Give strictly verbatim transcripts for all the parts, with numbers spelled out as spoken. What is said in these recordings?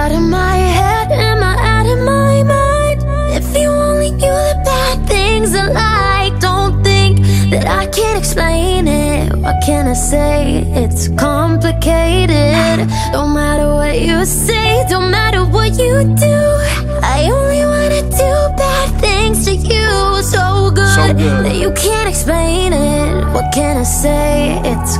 out of my head? Am I out of my mind? If you only knew the bad things I like. Don't think that I can't explain it. What can I say? It's complicated. Don't matter what you say, don't matter what you do, I only wanna do bad things to you. So good, so good that you can't explain it. What can I say? It's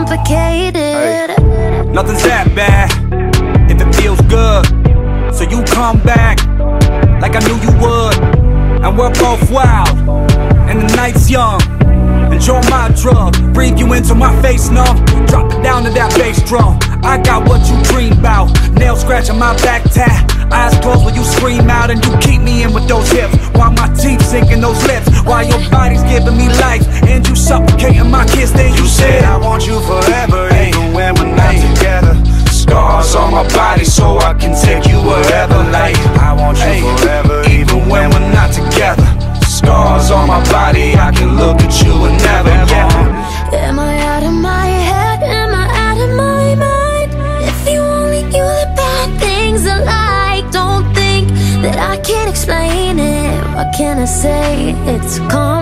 complicated. Hey. Nothing's that bad if it feels good. So you come back like I knew you would. And we're both wild and the night's young. Enjoy my drug, breathe you into my face numb. Drop it down to that bass drum. I got what you dream about. Nails scratching my back tat. Eyes closed when you scream out, and you keep me in with those hips, while my teeth sink in those lips, while your body's giving me life, and you suffocating my kiss. Then you said I want you forever, even when we're not together. Scars on my body so I can take you wherever. Like I want you forever, even when we're not together. Scars on my body, I can look at you and never, yeah. Am I out of my head? Am I out of my mind? If you only knew the bad things I like. Don't think that I can't explain it. What can I say? It's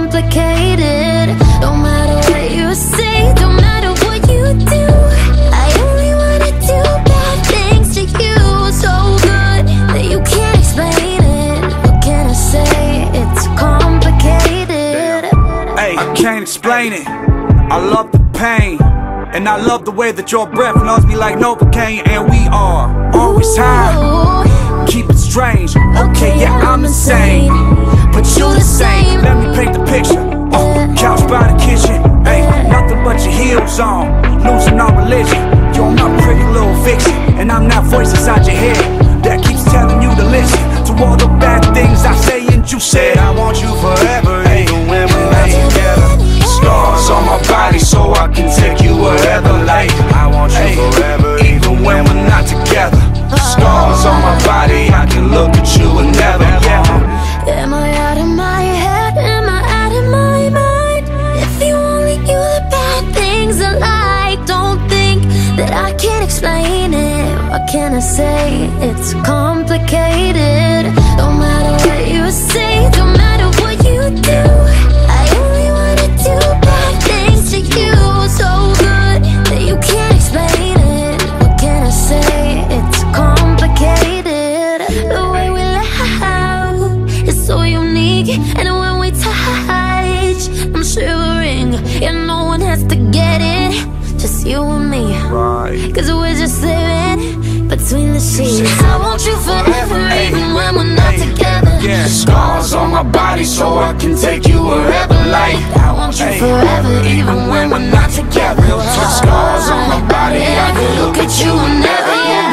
complicated. Don't matter what you say, don't matter what you do, I only wanna do bad things to you. So good that you can't explain it. What can I say? It's complicated. Hey, I can't explain it. I love the pain, and I love the way that your breath numbs me like Novocaine. And we are always high, keep it strange. Okay, yeah, I'm insane, but you the same. Let me paint the picture. uh, Couch by the kitchen. Hey, nothing but your heels on, losing all religion. You're my pretty little fiction, and I'm that voice inside your head that keeps telling you to listen to all the bad things I say. And you said I want you forever, even when we're not together. Scars on my body so I can take you wherever. Like I want you forever, even when we're not together. Scars on my body, I can look at you and never, yeah. Am I out of my head? Am I out of my mind? If you only knew the bad things I like. Don't think that I can't explain it. What can I say? It's complicated. Don't matter what you say, don't matter what you do, I only wanna do bad things to you. So good that you can't explain it. What can I say? It's complicated. The way we laugh is so unique, and when we touch, I'm shivering. Yeah, no one has to get it, just you and me. Right. Cause we're just living between the sheets. I want you forever, even when we're not together. Yeah. Scars on my body so I can take you wherever. Like I want you forever, even when we're not together. Scars on my body, I can look at you and never, yeah.